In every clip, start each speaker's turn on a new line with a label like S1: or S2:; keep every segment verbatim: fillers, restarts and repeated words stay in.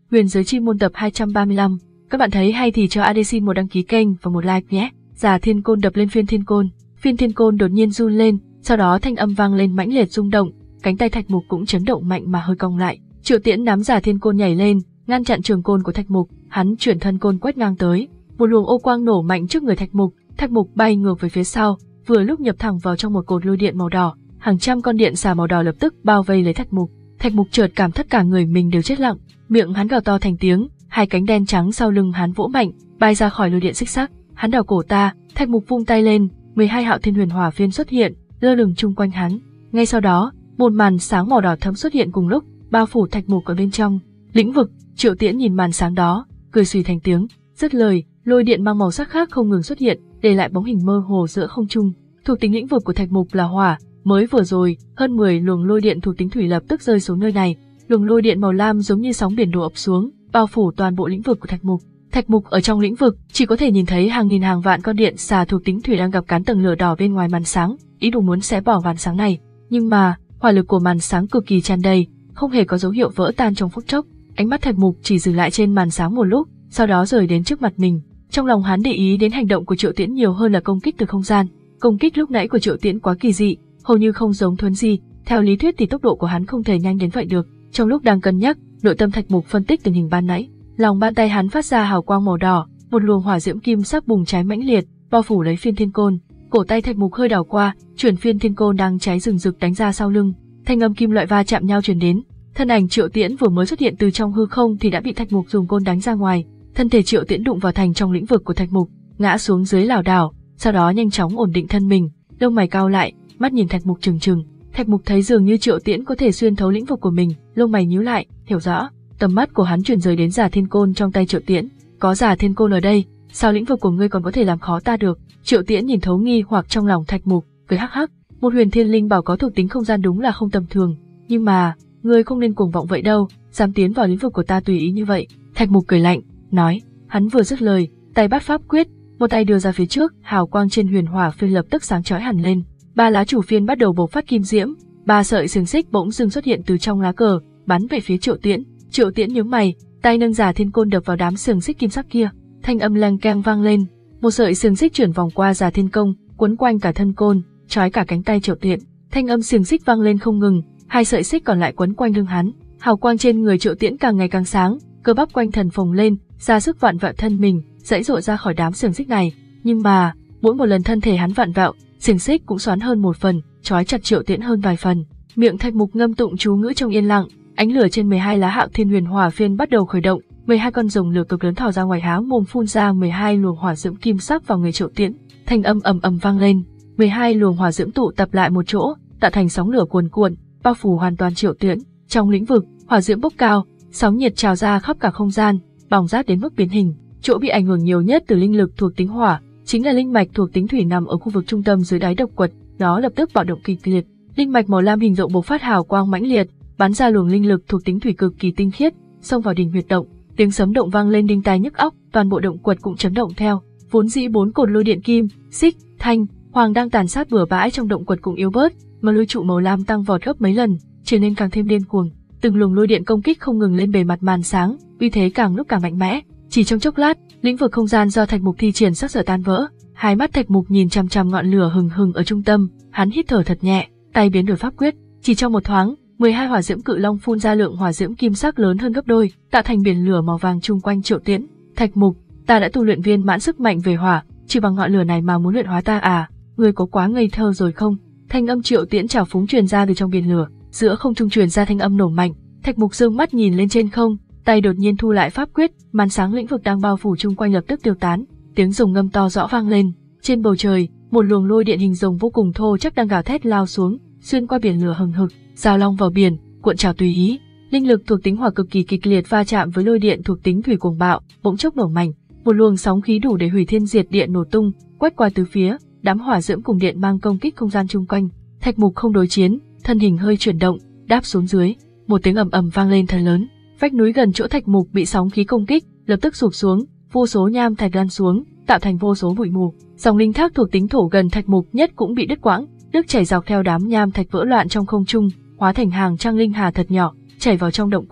S1: Huyền giới chi môn tập hai trăm ba mươi lăm. Các bạn thấy hay thì cho a đê xin một đăng ký kênh và một like nhé. Già Thiên Côn đập lên phiên thiên côn. Phiên thiên côn đột nhiên run lên, sau đó thanh âm vang lên mãnh liệt rung động, cánh tay Thạch Mục cũng chấn động mạnh mà hơi cong lại. Triệu Tiễn nắm Già Thiên Côn nhảy lên, ngăn chặn trường côn của Thạch Mục, hắn chuyển thân côn quét ngang tới. Một luồng ô quang nổ mạnh trước người Thạch Mục, Thạch Mục bay ngược về phía sau, vừa lúc nhập thẳng vào trong một cột lôi điện màu đỏ. Hàng trăm con điện xà màu đỏ lập tức bao vây lấy Thạch Mục. Thạch Mục chợt cảm tất cả người mình đều chết lặng, miệng hắn gào to thành tiếng, hai cánh đen trắng sau lưng hắn vỗ mạnh, bay ra khỏi lôi điện xích sắc. Hắn đào cổ ta, Thạch Mục vung tay lên, mười hai hạo thiên huyền hỏa phiên xuất hiện, lơ lửng chung quanh hắn. Ngay sau đó, một màn sáng màu đỏ thẫm xuất hiện cùng lúc, bao phủ Thạch Mục ở bên trong lĩnh vực. Triệu Tiễn nhìn màn sáng đó, cười suy thành tiếng, dứt lời, lôi điện mang màu sắc khác không ngừng xuất hiện, để lại bóng hình mơ hồ giữa không trung. Thuộc tính lĩnh vực của Thạch Mục là hỏa, mới vừa rồi, hơn mười luồng lôi điện thuộc tính thủy lập tức rơi xuống nơi này. Luồng lôi điện màu lam giống như sóng biển đổ ập xuống, bao phủ toàn bộ lĩnh vực của Thạch Mục. Thạch Mục ở trong lĩnh vực chỉ có thể nhìn thấy hàng nghìn hàng vạn con điện xà thuộc tính thủy đang gặp cán tầng lửa đỏ bên ngoài màn sáng, ý đồ muốn xé bỏ màn sáng này. Nhưng mà hỏa lực của màn sáng cực kỳ tràn đầy, không hề có dấu hiệu vỡ tan trong phút chốc. Ánh mắt Thạch Mục chỉ dừng lại trên màn sáng một lúc, sau đó rời đến trước mặt mình. Trong lòng hắn để ý đến hành động của Triệu Tiễn nhiều hơn là công kích từ không gian. Công kích lúc nãy của Triệu Tiễn quá kỳ dị, hầu như không giống thuấn di. Theo lý thuyết thì tốc độ của hắn không thể nhanh đến vậy được. Trong lúc đang cân nhắc, nội tâm Thạch Mục phân tích tình hình ban nãy, lòng bàn tay hắn phát ra hào quang màu đỏ, một luồng hỏa diễm kim sắc bùng cháy mãnh liệt, bao phủ lấy phiên thiên côn. Cổ tay Thạch Mục hơi đảo qua, chuyển phiên thiên côn đang cháy rừng rực đánh ra sau lưng. Thanh âm kim loại va chạm nhau truyền đến. Thân ảnh Triệu Tiễn vừa mới xuất hiện từ trong hư không thì đã bị Thạch Mục dùng côn đánh ra ngoài. Thân thể Triệu Tiễn đụng vào thành trong lĩnh vực của Thạch Mục, ngã xuống dưới lảo đảo, sau đó nhanh chóng ổn định thân mình, lông mày cau lại, mắt nhìn Thạch Mục trừng trừng. Thạch Mục thấy dường như Triệu Tiễn có thể xuyên thấu lĩnh vực của mình, lông mày nhíu lại, hiểu rõ. Tầm mắt của hắn chuyển rời đến Già Thiên Côn trong tay Triệu Tiễn. Có Già Thiên Côn ở đây, sao lĩnh vực của ngươi còn có thể làm khó ta được? Triệu Tiễn nhìn thấu nghi hoặc trong lòng Thạch Mục, cười hắc hắc. Một huyền thiên linh bảo có thuộc tính không gian đúng là không tầm thường, nhưng mà ngươi không nên cuồng vọng vậy đâu, dám tiến vào lĩnh vực của ta tùy ý như vậy. Thạch Mục cười lạnh, nói. Hắn vừa dứt lời, tay bắt pháp quyết, một tay đưa ra phía trước, hào quang trên huyền hỏa phiên lập tức sáng chói hẳn lên. Ba lá chủ phiên bắt đầu bộc phát kim diễm, ba sợi xiềng xích bỗng dưng xuất hiện từ trong lá cờ, bắn về phía Triệu Tiễn. Triệu Tiễn nhướng mày, tay nâng Già Thiên Côn đập vào đám xiềng xích kim sắc kia. Thanh âm leng keng vang lên, một sợi xiềng xích chuyển vòng qua Già Thiên Công, quấn quanh cả thân côn, trói cả cánh tay Triệu Tiễn. Thanh âm xiềng xích vang lên không ngừng, hai sợi xích còn lại quấn quanh lưng hắn. Hào quang trên người Triệu Tiễn càng ngày càng sáng, cơ bắp quanh thần phồng lên, ra sức vặn vẹo thân mình, giãy giụa ra khỏi đám xiềng xích này. Nhưng mà mỗi một lần thân thể hắn vặn vẹo, xiềng xích cũng xoắn hơn một phần, trói chặt Triệu Tiễn hơn vài phần. Miệng Thạch Mục ngâm tụng chú ngữ trong yên lặng, ánh lửa trên mười hai lá hạo thiên huyền hỏa phiên bắt đầu khởi động, mười hai con rồng lửa cực lớn thò ra ngoài há mồm phun ra mười hai luồng hỏa diễm kim sắc vào người Triệu Tiễn. Thanh âm ầm ầm vang lên, mười hai luồng hỏa diễm tụ tập lại một chỗ, tạo thành sóng lửa cuồn cuộn, bao phủ hoàn toàn Triệu Tiễn. Trong lĩnh vực, hỏa diễm bốc cao, sóng nhiệt trào ra khắp cả không gian, bỏng rát đến mức biến hình. Chỗ bị ảnh hưởng nhiều nhất từ linh lực thuộc tính hỏa chính là linh mạch thuộc tính thủy nằm ở khu vực trung tâm dưới đáy động quật, nó lập tức bạo động kịch liệt. Linh mạch màu lam hình rộng bộc phát hào quang mãnh liệt, bắn ra luồng linh lực thuộc tính thủy cực kỳ tinh khiết, xông vào đỉnh huyệt động. Tiếng sấm động vang lên đinh tai nhức óc, toàn bộ động quật cũng chấn động theo. Vốn dĩ bốn cột lôi điện kim, xích, thanh, hoàng đang tàn sát bừa bãi trong động quật cũng yếu bớt, mà lôi trụ màu lam tăng vọt gấp mấy lần, trở nên càng thêm điên cuồng. Từng luồng lôi điện công kích không ngừng lên bề mặt màn sáng, uy thế càng lúc càng mạnh mẽ. Chỉ trong chốc lát, lĩnh vực không gian do Thạch Mục thi triển sắp sửa tan vỡ. Hai mắt Thạch Mục nhìn chằm chằm ngọn lửa hừng hừng ở trung tâm, hắn hít thở thật nhẹ, tay biến đổi pháp quyết, chỉ trong một thoáng, mười hai hỏa diễm cự long phun ra lượng hỏa diễm kim sắc lớn hơn gấp đôi, tạo thành biển lửa màu vàng chung quanh Triệu Tiễn. Thạch Mục, ta đã tu luyện viên mãn sức mạnh về hỏa, chỉ bằng ngọn lửa này mà muốn luyện hóa ta à? Ngươi có quá ngây thơ rồi không? Thanh âm Triệu Tiễn trào phúng truyền ra từ trong biển lửa, giữa không trung truyền ra thanh âm nổ mạnh. Thạch Mục dương mắt nhìn lên trên không, tay đột nhiên thu lại pháp quyết, màn sáng lĩnh vực đang bao phủ chung quanh lập tức tiêu tán. Tiếng rồng ngâm to rõ vang lên, trên bầu trời, một luồng lôi điện hình rồng vô cùng thô chắc đang gào thét lao xuống, xuyên qua biển lửa hừng hực, giao long vào biển, cuộn trào tùy ý. Linh lực thuộc tính hỏa cực kỳ kịch liệt va chạm với lôi điện thuộc tính thủy cuồng bạo, bỗng chốc nổ mạnh, một luồng sóng khí đủ để hủy thiên diệt địa nổ tung, quét qua tứ phía, đám hỏa diễm cùng điện mang công kích không gian chung quanh. Thạch Mục không đối chiến, thân hình hơi chuyển động, đáp xuống dưới, một tiếng ầm ầm vang lên thật lớn. Vách núi gần chỗ Thạch Mục bị sóng khí công kích, lập tức sụp xuống, vô số nham thạch lan xuống, tạo thành vô số bụi mù. Dòng linh thác thuộc tính thổ gần Thạch Mục nhất cũng bị đứt quãng, nước chảy dọc theo đám nham thạch vỡ loạn trong không trung, hóa thành hàng trang linh hà thật nhỏ, chảy vào trong động quật. Còn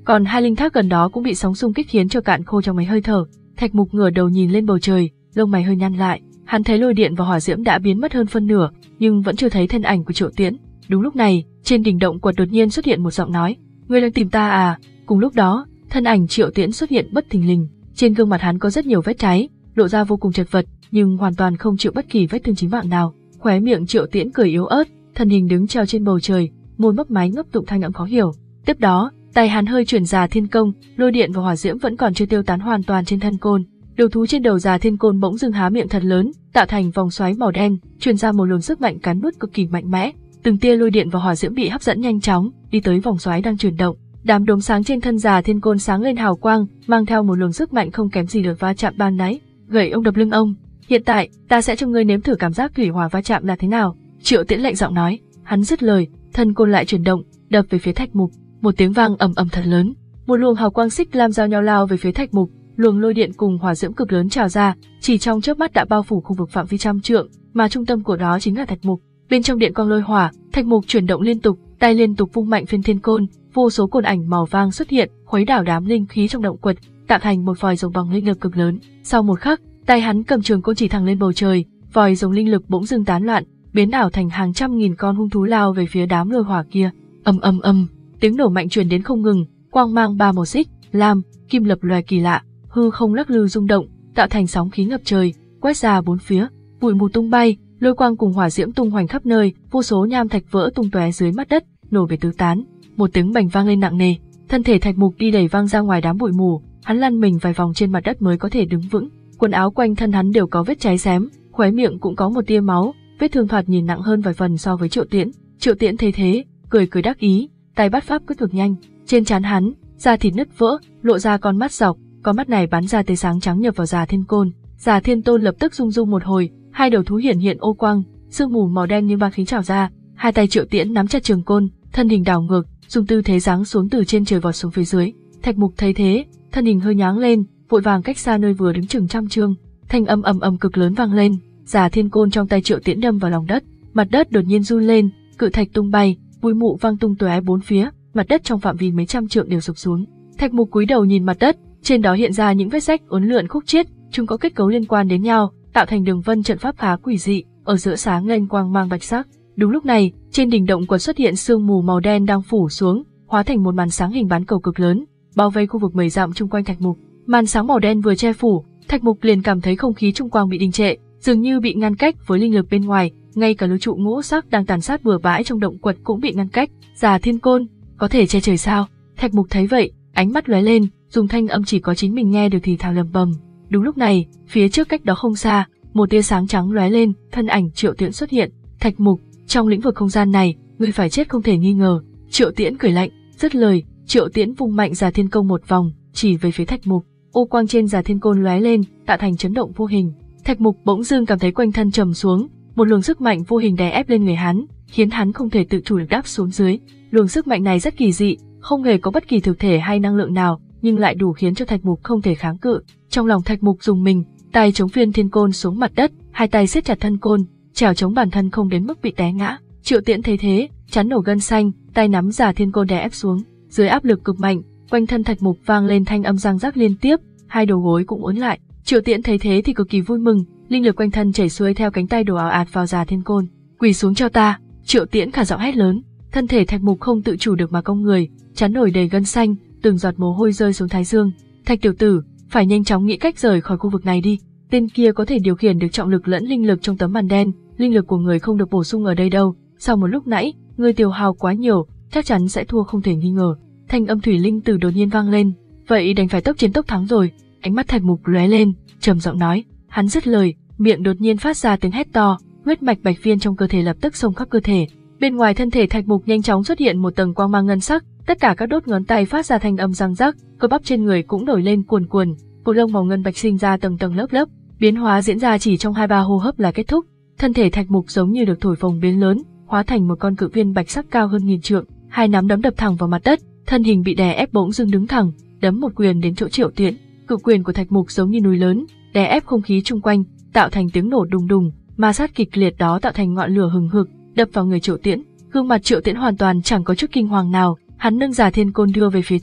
S1: còn hai linh thác gần đó cũng bị sóng xung kích khiến cho cạn khô trong mấy hơi thở. Thạch Mục ngửa đầu nhìn lên bầu trời, lông mày hơi nhăn lại, hắn thấy lôi điện và hỏa diễm đã biến mất hơn phân nửa, nhưng vẫn chưa thấy thân ảnh của Triệu Tiễn. Đúng lúc này, trên đỉnh động quật đột nhiên xuất hiện một giọng nói, "Ngươi đang tìm ta à?" Cùng lúc đó, thân ảnh Triệu Tiễn xuất hiện bất thình lình, trên gương mặt hắn có rất nhiều vết cháy, lộ ra vô cùng chật vật, nhưng hoàn toàn không chịu bất kỳ vết thương chí mạng nào. Khóe miệng Triệu Tiễn cười yếu ớt, thân hình đứng treo trên bầu trời, môi mấp máy ngấp tụng thanh âm khó hiểu. Tiếp đó, tay hắn hơi chuyển Già Thiên Công, lôi điện và hỏa diễm vẫn còn chưa tiêu tán hoàn toàn trên thân côn. Đầu thú trên đầu Già Thiên Côn bỗng dưng há miệng thật lớn, tạo thành vòng xoáy màu đen, truyền ra một luồng sức mạnh cắn nuốt cực kỳ mạnh mẽ. Từng tia lôi điện và hỏa diễm bị hấp dẫn nhanh chóng, đi tới vòng xoáy đang chuyển động. Đám đốm sáng trên thân Già Thiên Côn sáng lên hào quang, mang theo một luồng sức mạnh không kém gì đợt va chạm ban nãy. Gậy ông đập lưng ông. Hiện tại, ta sẽ cho ngươi nếm thử cảm giác thủy hỏa va chạm là thế nào. Triệu Tiễn lạnh giọng nói. Hắn dứt lời, thân côn lại chuyển động, đập về phía Thạch Mục. Một tiếng vang ầm ầm thật lớn, một luồng hào quang xích lam giao nhau lao về phía Thạch Mục. Luồng lôi điện cùng hỏa diễm cực lớn trào ra, chỉ trong chớp mắt đã bao phủ khu vực phạm vi trăm trượng, mà trung tâm của đó chính là Thạch Mục. Bên trong điện quang lôi hỏa, Thạch Mục chuyển động liên tục, tay liên tục vung mạnh phiên thiên côn, vô số côn ảnh màu vàng xuất hiện, khuấy đảo đám linh khí trong động quật, tạo thành một vòi rồng bằng linh lực cực lớn. Sau một khắc, tay hắn cầm trường côn chỉ thẳng lên bầu trời, vòi rồng linh lực bỗng dưng tán loạn, biến ảo thành hàng trăm nghìn con hung thú lao về phía đám lôi hỏa kia. Ầm ầm ầm, tiếng nổ mạnh truyền đến không ngừng, quang mang ba màu xích, lam, kim lập lòe kỳ lạ, hư không lắc lư rung động, tạo thành sóng khí ngập trời, quét ra bốn phía, bụi mù tung bay, lôi quang cùng hỏa diễm tung hoành khắp nơi, vô số nham thạch vỡ tung tóe dưới mặt đất, nổ về tứ tán. Một tiếng bành vang lên nặng nề, thân thể Thạch Mục đi đẩy văng ra ngoài đám bụi mù, hắn lăn mình vài vòng trên mặt đất mới có thể đứng vững. Quần áo quanh thân hắn đều có vết cháy xém, khóe miệng cũng có một tia máu, vết thương thoạt nhìn nặng hơn vài phần so với Triệu Tiễn. Triệu Tiễn thấy thế, cười cười đắc ý, tay bắt pháp quyết cực nhanh, trên trán hắn, da thịt nứt vỡ, lộ ra con mắt dọc, con mắt này bắn ra tia sáng trắng nhập vào Già Thiên Côn. Già Thiên Tôn lập tức rung rung một hồi, hai đầu thú hiển hiện ô quang, sương mù màu đen như ba khí trào ra, hai tay Triệu Tiễn nắm chặt trường côn, thân hình đảo ngược, dùng tư thế giáng xuống từ trên trời vọt xuống phía dưới. Thạch Mục thấy thế, thân hình hơi nháng lên, vội vàng cách xa nơi vừa đứng chừng trăm trượng, thanh âm ầm ầm cực lớn vang lên, Già Thiên Côn trong tay Triệu Tiễn đâm vào lòng đất, mặt đất đột nhiên run lên, cự thạch tung bay, bụi mù vang tung tóe bốn phía, mặt đất trong phạm vi mấy trăm trượng đều sụp xuống. Thạch Mục cúi đầu nhìn mặt đất, trên đó hiện ra những vết rách uốn lượn khúc chiết, chúng có kết cấu liên quan đến nhau, tạo thành đường vân trận pháp khá quỷ dị, ở giữa sáng lên quang mang bạch sắc. Đúng lúc này, trên đỉnh động quật xuất hiện sương mù màu đen đang phủ xuống, hóa thành một màn sáng hình bán cầu cực lớn, bao vây khu vực mười dặm chung quanh Thạch Mục. Màn sáng màu đen vừa che phủ, Thạch Mục liền cảm thấy không khí chung quanh bị đình trệ, dường như bị ngăn cách với linh lực bên ngoài, ngay cả lôi trụ ngũ sắc đang tàn sát bừa bãi trong động quật cũng bị ngăn cách. Già Thiên Côn, có thể che trời sao? Thạch Mục thấy vậy, ánh mắt lóe lên, dùng thanh âm chỉ có chính mình nghe được thì thào lẩm bẩm. Đúng lúc này, phía trước cách đó không xa, một tia sáng trắng lóe lên, thân ảnh Triệu Tiễn xuất hiện. Thạch Mục, trong lĩnh vực không gian này, ngươi phải chết không thể nghi ngờ. Triệu Tiễn cười lạnh, dứt lời, Triệu Tiễn vung mạnh Già Thiên Công một vòng, chỉ về phía Thạch Mục. Ô quang trên Già Thiên Côn lóe lên, tạo thành chấn động vô hình. Thạch Mục bỗng dưng cảm thấy quanh thân trầm xuống, một luồng sức mạnh vô hình đè ép lên người hắn, khiến hắn không thể tự chủ được đáp xuống dưới. Luồng sức mạnh này rất kỳ dị, không hề có bất kỳ thực thể hay năng lượng nào, nhưng lại đủ khiến cho Thạch Mục không thể kháng cự. Trong lòng Thạch Mục rùng mình, tay chống phiên thiên côn xuống mặt đất, hai tay siết chặt thân côn, trèo chống bản thân không đến mức bị té ngã. Triệu Tiễn thấy thế, chán nổ gân xanh, tay nắm Già Thiên Côn đè ép xuống. Dưới áp lực cực mạnh, quanh thân Thạch Mục vang lên thanh âm răng rắc liên tiếp, hai đầu gối cũng uốn lại. Triệu Tiễn thấy thế thì cực kỳ vui mừng, linh lực quanh thân chảy xuôi theo cánh tay đổ ào ạt vào Già Thiên Côn. Quỳ xuống cho ta! Triệu Tiễn khản giọng hét lớn. Thân thể Thạch Mục không tự chủ được mà cong người, trán nổi đầy gân xanh, từng giọt mồ hôi rơi xuống thái dương. Thạch tiểu tử, phải nhanh chóng nghĩ cách rời khỏi khu vực này đi. Tên kia có thể điều khiển được trọng lực lẫn linh lực trong tấm màn đen, linh lực của người không được bổ sung ở đây đâu. Sau một lúc nãy, người tiêu hao quá nhiều, chắc chắn sẽ thua không thể nghi ngờ. Thanh âm thủy linh tử đột nhiên vang lên. Vậy đành phải tốc chiến tốc thắng rồi. Ánh mắt Thạch Mục lóe lên, trầm giọng nói. Hắn dứt lời, miệng đột nhiên phát ra tiếng hét to, huyết mạch bạch viên trong cơ thể lập tức xông khắp cơ thể. Bên ngoài thân thể Thạch Mục nhanh chóng xuất hiện một tầng quang mang ngân sắc, tất cả các đốt ngón tay phát ra thanh âm răng rắc, cơ bắp trên người cũng nổi lên cuồn cuồn, bộ lông màu ngân bạch sinh ra tầng tầng lớp lớp, biến hóa diễn ra chỉ trong hai ba hô hấp là kết thúc. Thân thể Thạch Mục giống như được thổi phồng biến lớn, hóa thành một con cự viên bạch sắc cao hơn nghìn trượng, hai nắm đấm đập thẳng vào mặt đất, thân hình bị đè ép bỗng dưng đứng thẳng, đấm một quyền đến chỗ Triệu Tiễn. Cự quyền của Thạch Mục giống như núi lớn, đè ép không khí chung quanh, tạo thành tiếng nổ đùng đùng, ma sát kịch liệt đó tạo thành ngọn lửa hừng hực, đập vào người Triệu Tiễn. Gương mặt Triệu Tiễn hoàn toàn chẳng có chút kinh hoàng nào, hắn nâng Già Thiên Côn đưa về phía trước,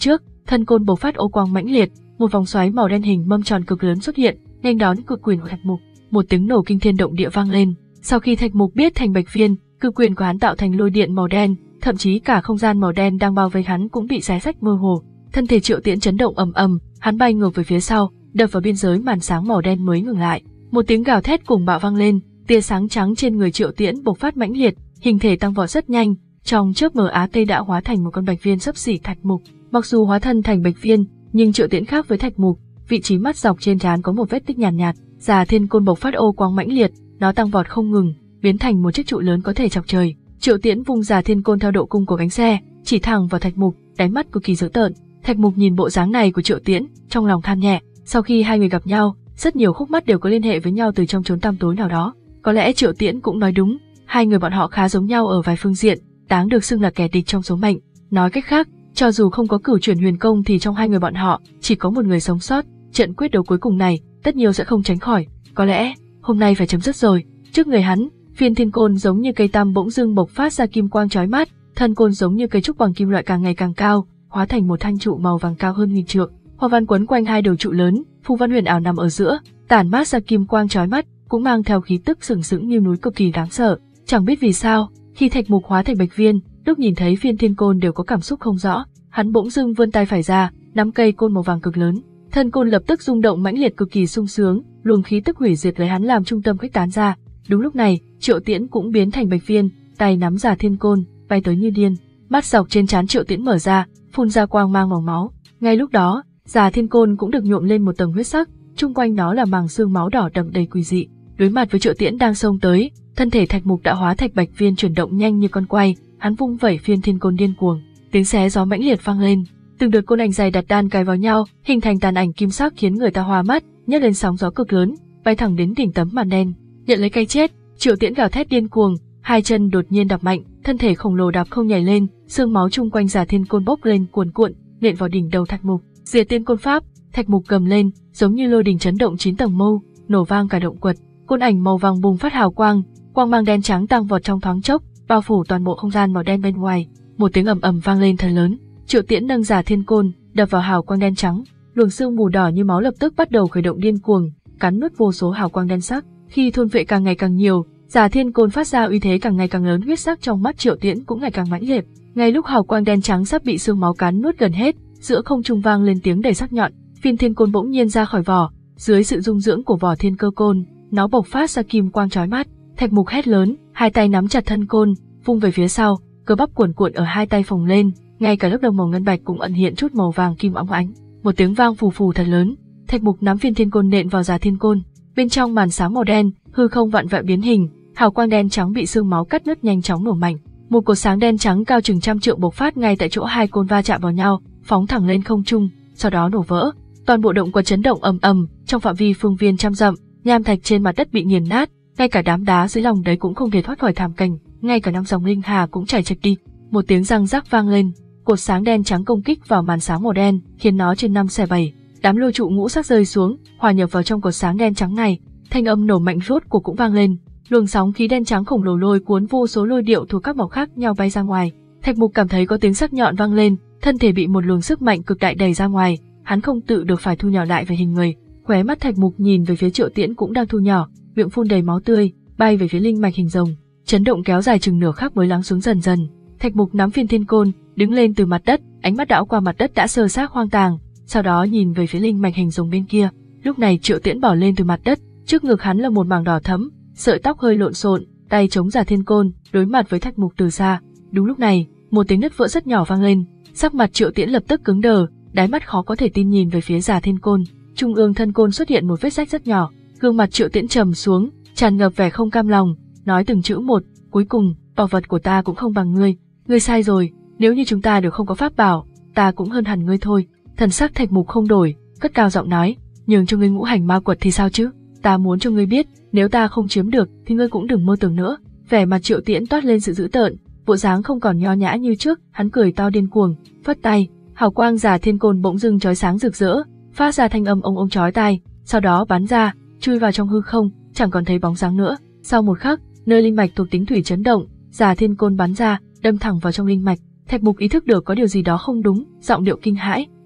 S1: thân côn bộc phát ô quang mãnh liệt, một vòng xoáy màu đen hình mâm tròn cực lớn xuất hiện, nghênh đón cự quyền của Thạch Mục. Một tiếng nổ kinh thiên động địa vang lên. Sau khi Thạch Mục biết thành bạch viên, cự quyền của hắn tạo thành lôi điện màu đen, thậm chí cả không gian màu đen đang bao vây hắn cũng bị xé rách mơ hồ. Thân thể Triệu Tiễn chấn động ầm ầm, hắn bay ngược về phía sau, đập vào biên giới màn sáng màu đen mới ngừng lại. Một tiếng gào thét cùng bạo vang lên, tia sáng trắng trên người Triệu Tiễn bộc phát mãnh liệt, hình thể tăng vọt rất nhanh, trong chớp mờ Á Tây đã hóa thành một con bạch viên xấp xỉ Thạch Mục. Mặc dù hóa thân thành bạch viên, nhưng Triệu Tiễn khác với Thạch Mục, vị trí mắt dọc trên trán có một vết tích nhàn nhạt, nhạt. Già Thiên Côn bộc phát ô quang mãnh liệt, nó tăng vọt không ngừng, biến thành một chiếc trụ lớn có thể chọc trời. Triệu Tiễn vung Già Thiên Côn theo độ cung của cánh xe, chỉ thẳng vào Thạch Mục, đáy mắt cực kỳ dữ tợn. Thạch Mục nhìn bộ dáng này của Triệu Tiễn, trong lòng than nhẹ. Sau khi hai người gặp nhau, rất nhiều khúc mắc đều có liên hệ với nhau từ trong chốn tăm tối nào đó. Có lẽ Triệu Tiễn cũng nói đúng, hai người bọn họ khá giống nhau ở vài phương diện, đáng được xưng là kẻ địch trong số mệnh. Nói cách khác, cho dù không có cửu chuyển huyền công thì trong hai người bọn họ chỉ có một người sống sót. Trận quyết đấu cuối cùng này, tất nhiều sẽ không tránh khỏi. Có lẽ hôm nay phải chấm dứt rồi. Trước người hắn, phiên thiên côn giống như cây tăm bỗng dưng bộc phát ra kim quang chói mắt, thân côn giống như cây trúc bằng kim loại càng ngày càng cao, hóa thành một thanh trụ màu vàng cao hơn nghìn trượng. Hoa văn quấn quanh hai đầu trụ lớn, phù văn huyền ảo nằm ở giữa, tản mát ra kim quang chói mắt, cũng mang theo khí tức sừng sững như núi cực kỳ đáng sợ. Chẳng biết vì sao, khi Thạch Mục hóa thành bạch viên, lúc nhìn thấy phiên thiên côn đều có cảm xúc không rõ. Hắn bỗng dưng vươn tay phải ra, nắm cây côn màu vàng cực lớn. Thân côn lập tức rung động mãnh liệt cực kỳ sung sướng, luồng khí tức hủy diệt lấy hắn làm trung tâm khuếch tán ra. Đúng lúc này, Triệu Tiễn cũng biến thành bạch viên, tay nắm Già Thiên Côn, bay tới như điên. Mắt dọc trên trán Triệu Tiễn mở ra, phun ra quang mang màu máu. Ngay lúc đó, Già Thiên Côn cũng được nhuộm lên một tầng huyết sắc, chung quanh nó là màng xương máu đỏ đậm đầy quỷ dị. Đối mặt với Triệu Tiễn đang xông tới, thân thể Thạch Mục đã hóa thạch bạch viên chuyển động nhanh như con quay, hắn vung vẩy phiên thiên côn điên cuồng, tiếng xé gió mãnh liệt vang lên. Từng đợt côn ảnh dày đặt đan cài vào nhau, hình thành tàn ảnh kim sắc khiến người ta hoa mắt, nhấc lên sóng gió cực lớn, bay thẳng đến đỉnh tấm màn đen. Nhận lấy cái chết, Triệu Tiễn gào thét điên cuồng, hai chân đột nhiên đạp mạnh, thân thể khổng lồ đạp không nhảy lên, xương máu chung quanh Già Thiên Côn bốc lên cuồn cuộn, nện vào đỉnh đầu Thạch Mục. Diệt Tiên Côn Pháp, Thạch Mục gầm lên, giống như lôi đình chấn động chín tầng mâu, nổ vang cả động quật. Côn ảnh màu vàng bùng phát hào quang, quang mang đen trắng tăng vọt trong thoáng chốc, bao phủ toàn bộ không gian màu đen bên ngoài. Một tiếng ầm ầm vang lên thật lớn. Triệu Tiễn nâng Già Thiên Côn, đập vào hào quang đen trắng, luồng sương mù đỏ như máu lập tức bắt đầu khởi động điên cuồng, cắn nuốt vô số hào quang đen sắc. Khi thôn vệ càng ngày càng nhiều, Già Thiên Côn phát ra uy thế càng ngày càng lớn, huyết sắc trong mắt Triệu Tiễn cũng ngày càng mãnh liệt. Ngay lúc hào quang đen trắng sắp bị sương máu cắn nuốt gần hết, giữa không trung vang lên tiếng đầy sắc nhọn, phiên thiên côn bỗng nhiên ra khỏi vỏ, dưới sự dung dưỡng của vỏ thiên cơ côn, nó bộc phát ra kim quang chói mắt. Thạch Mục hét lớn, hai tay nắm chặt thân côn, vung về phía sau, cơ bắp cuồn cuộn ở hai tay phồng lên, ngay cả lớp đồng màu ngân bạch cũng ẩn hiện chút màu vàng kim óng ánh. Một tiếng vang phù phù thật lớn, Thạch Mục nắm phiên thiên côn nện vào Già Thiên Côn. Bên trong màn sáng màu đen, hư không vặn vẹo biến hình, hào quang đen trắng bị sương máu cắt nứt nhanh chóng nổ mạnh. Một cột sáng đen trắng cao chừng trăm trượng bộc phát ngay tại chỗ hai côn va chạm vào nhau, phóng thẳng lên không trung, sau đó nổ vỡ. Toàn bộ động quật chấn động ầm ầm, trong phạm vi phương viên trăm dặm, nham thạch trên mặt đất bị nghiền nát, ngay cả đám đá dưới lòng đấy cũng không thể thoát khỏi thảm cảnh, ngay cả năm dòng linh hà cũng chảy chạch đi. Một tiếng răng rắc vang lên, cột sáng đen trắng công kích vào màn sáng màu đen, khiến nó trên năm xẻ bảy. Đám lôi trụ ngũ sắc rơi xuống, hòa nhập vào trong cột sáng đen trắng này. Thanh âm nổ mạnh rốt cuộc cũng vang lên. Luồng sóng khí đen trắng khổng lồ lôi cuốn vô số lôi điệu thuộc các màu khác nhau bay ra ngoài. Thạch Mục cảm thấy có tiếng sắc nhọn vang lên, thân thể bị một luồng sức mạnh cực đại đẩy ra ngoài, hắn không tự được phải thu nhỏ lại về hình người. Khóe mắt Thạch Mục nhìn về phía Triệu Tiễn cũng đang thu nhỏ, miệng phun đầy máu tươi, bay về phía linh mạch hình rồng. Chấn động kéo dài chừng nửa khắc mới lắng xuống dần dần. Thạch Mục nắm phiên thiên côn, đứng lên từ mặt đất, ánh mắt đảo qua mặt đất đã sơ xác hoang tàn, sau đó nhìn về phía linh mạch hình rồng bên kia. Lúc này Triệu Tiễn bỏ lên từ mặt đất, trước ngực hắn là một mảng đỏ thẫm, sợi tóc hơi lộn xộn, tay chống Già Thiên Côn, đối mặt với Thạch Mục từ xa. Đúng lúc này, một tiếng nứt vỡ rất nhỏ vang lên, sắc mặt Triệu Tiễn lập tức cứng đờ, đáy mắt khó có thể tin nhìn về phía Già Thiên Côn. Trung ương thân côn xuất hiện một vết rách rất nhỏ, gương mặt Triệu Tiễn trầm xuống, tràn ngập vẻ không cam lòng, nói từng chữ một, cuối cùng, bảo vật của ta cũng không bằng ngươi, ngươi sai rồi, nếu như chúng ta đều không có pháp bảo, ta cũng hơn hẳn ngươi thôi. Thần sắc Thạch Mục không đổi, cất cao giọng nói, nhường cho ngươi ngũ hành ma quật thì sao chứ? Ta muốn cho ngươi biết, nếu ta không chiếm được thì ngươi cũng đừng mơ tưởng nữa. Vẻ mặt Triệu Tiễn toát lên sự dữ tợn, bộ dáng không còn nho nhã như trước, hắn cười to điên cuồng, phất tay, hào quang Già Thiên Côn bỗng dưng chói sáng rực rỡ, phát ra thanh âm ông ông chói tai, sau đó bắn ra, chui vào trong hư không, chẳng còn thấy bóng dáng nữa. Sau một khắc, nơi linh mạch thuộc tính thủy chấn động, Già Thiên Côn bắn ra, đâm thẳng vào trong linh mạch. Thạch Mục ý thức được có điều gì đó không đúng, giọng điệu kinh hãi,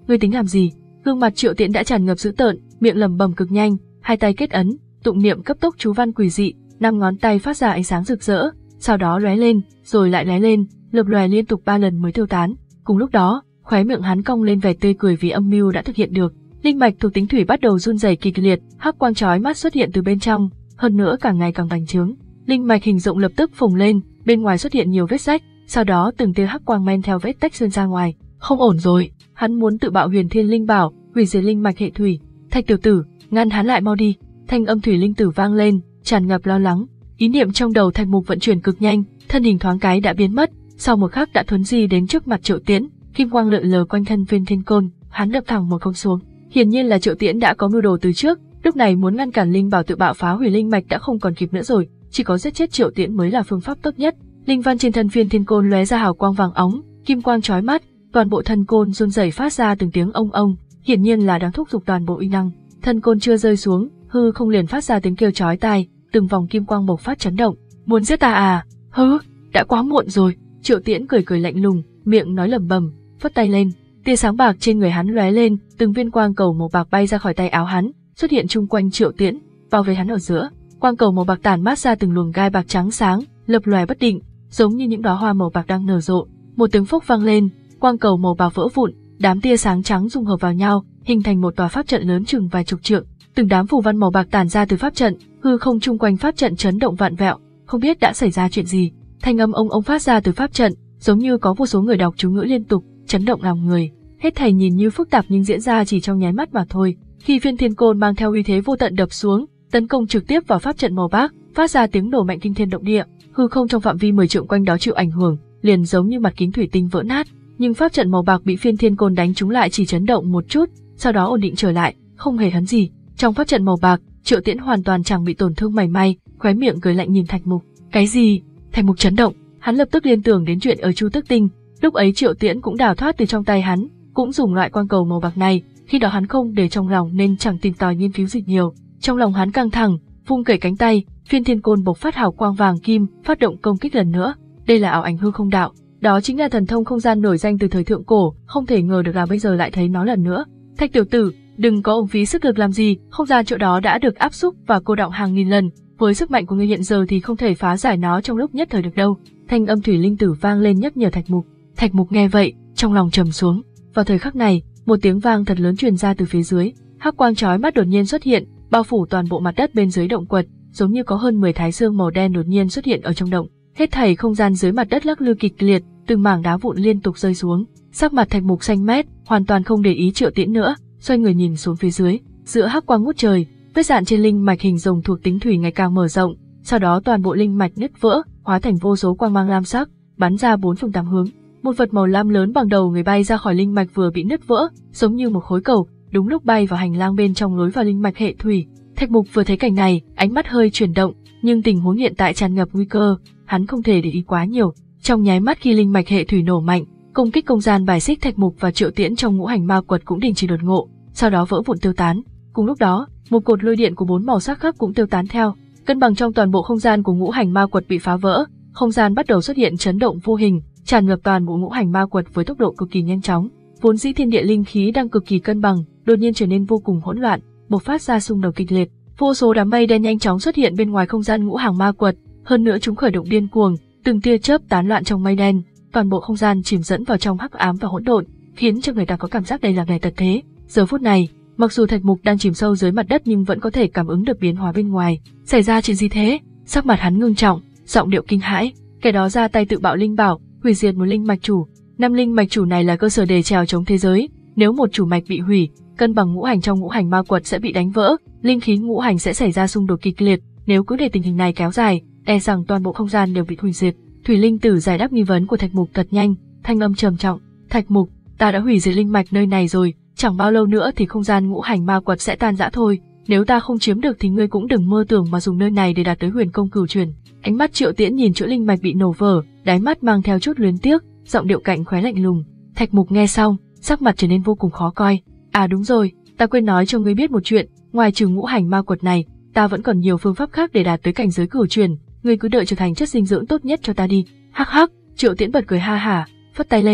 S1: ngươi tính làm gì? Gương mặt Triệu Tiễn đã tràn ngập dữ tợn, miệng lẩm bẩm cực nhanh, hai tay kết ấn, tụng niệm cấp tốc chú văn quỷ dị, năm ngón tay phát ra ánh sáng rực rỡ, sau đó lóe lên, rồi lại lóe lên, lập lòe liên tục ba lần mới tiêu tán. Cùng lúc đó, khóe miệng hắn cong lên vẻ tươi cười vì âm mưu đã thực hiện được. Linh mạch thuộc tính thủy bắt đầu run rẩy kịch liệt, hắc quang chói mắt xuất hiện từ bên trong, hơn nữa càng ngày càng bành trướng. Linh mạch hình rộng lập tức phồng lên, bên ngoài xuất hiện nhiều vết rách, sau đó từng tia hắc quang men theo vết tách xuyên ra ngoài. Không ổn rồi, hắn muốn tự bạo Huyền Thiên Linh Bảo, hủy diệt linh mạch hệ thủy. Thạch tiểu tử, ngăn hắn lại mau đi. Thanh âm thủy linh tử vang lên, tràn ngập lo lắng. Ý niệm trong đầu Thạch Mục vận chuyển cực nhanh, thân hình thoáng cái đã biến mất, sau một khắc đã thuấn di đến trước mặt Triệu Tiễn, kim quang lượn lờ quanh thân Viên Thiên Côn, hắn đập thẳng một công xuống. Hiển nhiên là Triệu Tiễn đã có mưu đồ từ trước, lúc này muốn ngăn cản linh bảo tự bạo phá hủy linh mạch đã không còn kịp nữa rồi, chỉ có giết chết Triệu Tiễn mới là phương pháp tốt nhất. Linh văn trên thân Viên Thiên Côn lóe ra hào quang vàng óng, kim quang chói mắt, toàn bộ thân côn run rẩy phát ra từng tiếng ông ông, hiển nhiên là đang thúc giục toàn bộ uy năng. Thân côn chưa rơi xuống, hư không liền phát ra tiếng kêu chói tai, từng vòng kim quang bộc phát chấn động. Muốn giết ta à? Hứ, đã quá muộn rồi. Triệu Tiễn cười cười lạnh lùng, miệng nói lẩm bẩm, phất tay lên, tia sáng bạc trên người hắn lóe lên, từng viên quang cầu màu bạc bay ra khỏi tay áo hắn, xuất hiện chung quanh Triệu Tiễn, bao vây hắn ở giữa. Quang cầu màu bạc tản mát ra từng luồng gai bạc trắng sáng, lập lòe bất định, giống như những đóa hoa màu bạc đang nở rộ. Một tiếng phốc vang lên, quang cầu màu bạc vỡ vụn, đám tia sáng trắng dung hợp vào nhau, hình thành một tòa pháp trận lớn chừng vài chục trượng. Từng đám phù văn màu bạc tản ra từ pháp trận, hư không chung quanh pháp trận chấn động vạn vẹo, không biết đã xảy ra chuyện gì. Thanh âm ông ông phát ra từ pháp trận, giống như có vô số người đọc chú ngữ liên tục, chấn động lòng người. Hết thảy nhìn như phức tạp nhưng diễn ra chỉ trong nháy mắt mà thôi. Khi Viên Thiên Côn mang theo uy thế vô tận đập xuống, tấn công trực tiếp vào pháp trận màu bạc, phát ra tiếng nổ mạnh kinh thiên động địa, hư không trong phạm vi mười trượng quanh đó chịu ảnh hưởng, liền giống như mặt kính thủy tinh vỡ nát. Nhưng pháp trận màu bạc bị Viên Thiên Côn đánh trúng lại chỉ chấn động một chút, sau đó ổn định trở lại, không hề hấn gì. Trong pháp trận màu bạc, Triệu Tiễn hoàn toàn chẳng bị tổn thương mảy may, khóe miệng cười lạnh nhìn Thạch Mục. Cái gì? Thạch Mục chấn động, hắn lập tức liên tưởng đến chuyện ở Chu Tức Tinh, lúc ấy Triệu Tiễn cũng đào thoát từ trong tay hắn, cũng dùng loại quang cầu màu bạc này, khi đó hắn không để trong lòng nên chẳng tìm tòi nghiên cứu gì nhiều. Trong lòng hắn căng thẳng, vung cẩy cánh tay, Viên Thiên Côn bộc phát hào quang vàng kim, phát động công kích lần nữa. Đây là ảo ảnh hư không đạo, đó chính là thần thông không gian nổi danh từ thời thượng cổ, không thể ngờ được là bây giờ lại thấy nó lần nữa. Thạch tiểu tử, đừng có uổng phí sức lực làm gì, không gian chỗ đó đã được áp xúc và cô đọng hàng nghìn lần, với sức mạnh của ngươi hiện giờ thì không thể phá giải nó trong lúc nhất thời được đâu. Thanh âm thủy linh tử vang lên nhắc nhở Thạch Mục. Thạch Mục nghe vậy, trong lòng trầm xuống. Vào thời khắc này, một tiếng vang thật lớn truyền ra từ phía dưới, hắc quang chói mắt đột nhiên xuất hiện, bao phủ toàn bộ mặt đất bên dưới động quật, giống như có hơn mười thái dương màu đen đột nhiên xuất hiện ở trong động. Hết thảy không gian dưới mặt đất lắc lư kịch liệt, từng mảng đá vụn liên tục rơi xuống. Sắc mặt Thạch Mục xanh mét, hoàn toàn không để ý Triệu Tiễn nữa, xoay người nhìn xuống phía dưới, giữa hắc quang ngút trời, vết rạn trên linh mạch hình rồng thuộc tính thủy ngày càng mở rộng, sau đó toàn bộ linh mạch nứt vỡ, hóa thành vô số quang mang lam sắc, bắn ra bốn phương tám hướng. Một vật màu lam lớn bằng đầu người bay ra khỏi linh mạch vừa bị nứt vỡ, giống như một khối cầu, đúng lúc bay vào hành lang bên trong lối vào linh mạch hệ thủy. Thạch Mục vừa thấy cảnh này, ánh mắt hơi chuyển động, nhưng tình huống hiện tại tràn ngập nguy cơ, hắn không thể để ý quá nhiều. Trong nháy mắt khi linh mạch hệ thủy nổ mạnh, công kích không gian bài xích Thạch Mục và Triệu Tiễn trong ngũ hành ma quật cũng đình chỉ đột ngột, sau đó vỡ vụn tiêu tán. Cùng lúc đó, một cột lôi điện của bốn màu sắc khác cũng tiêu tán theo. Cân bằng trong toàn bộ không gian của ngũ hành ma quật bị phá vỡ, không gian bắt đầu xuất hiện chấn động vô hình, tràn ngập toàn bộ ngũ hành ma quật với tốc độ cực kỳ nhanh chóng. Vốn dĩ thiên địa linh khí đang cực kỳ cân bằng, đột nhiên trở nên vô cùng hỗn loạn, bộc phát ra xung đột kịch liệt. Vô số đám mây đen nhanh chóng xuất hiện bên ngoài không gian ngũ hành ma quật, hơn nữa chúng khởi động điên cuồng, từng tia chớp tán loạn trong mây đen, toàn bộ không gian chìm dẫn vào trong hắc ám và hỗn độn, khiến cho người ta có cảm giác đây là ngày tận thế. Giờ phút này, mặc dù Thạch Mục đang chìm sâu dưới mặt đất nhưng vẫn có thể cảm ứng được biến hóa bên ngoài. Xảy ra chuyện gì thế? Sắc mặt hắn ngưng trọng, giọng điệu kinh hãi. Kẻ đó ra tay tự bạo linh bảo, hủy diệt một linh mạch chủ. Năm linh mạch chủ này là cơ sở để trèo chống thế giới. Nếu một chủ mạch bị hủy, cân bằng ngũ hành trong ngũ hành ma quật sẽ bị đánh vỡ, linh khí ngũ hành sẽ xảy ra xung đột kịch liệt. Nếu cứ để tình hình này kéo dài, e rằng toàn bộ không gian đều bị hủy diệt. Thủy linh tử giải đáp nghi vấn của Thạch Mục thật nhanh, thanh âm trầm trọng. Thạch Mục, ta đã hủy diệt linh mạch nơi này rồi, chẳng bao lâu nữa thì không gian ngũ hành ma quật sẽ tan rã thôi. Nếu ta không chiếm được thì ngươi cũng đừng mơ tưởng mà dùng nơi này để đạt tới huyền công cửu truyền. Ánh mắt Triệu Tiễn nhìn chỗ linh mạch bị nổ vỡ, đáy mắt mang theo chút luyến tiếc, giọng điệu cạnh khóe lạnh lùng. Thạch Mục nghe xong, sắc mặt trở nên vô cùng khó coi. À đúng rồi, ta quên nói cho ngươi biết một chuyện, ngoài trừ ngũ hành ma quật này, ta vẫn còn nhiều phương pháp khác để đạt tới cảnh giới cửu truyền, ngươi cứ đợi trở thành chất dinh dưỡng tốt nhất cho ta đi. Hắc hắc, Triệu Tiễn bật cười ha hả, phất tay lên,